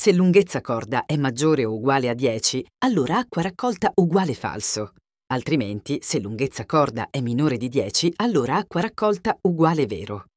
Se lunghezza corda è maggiore o uguale a 10, allora acqua raccolta uguale falso. Altrimenti, se lunghezza corda è minore di 10, allora acqua raccolta uguale vero.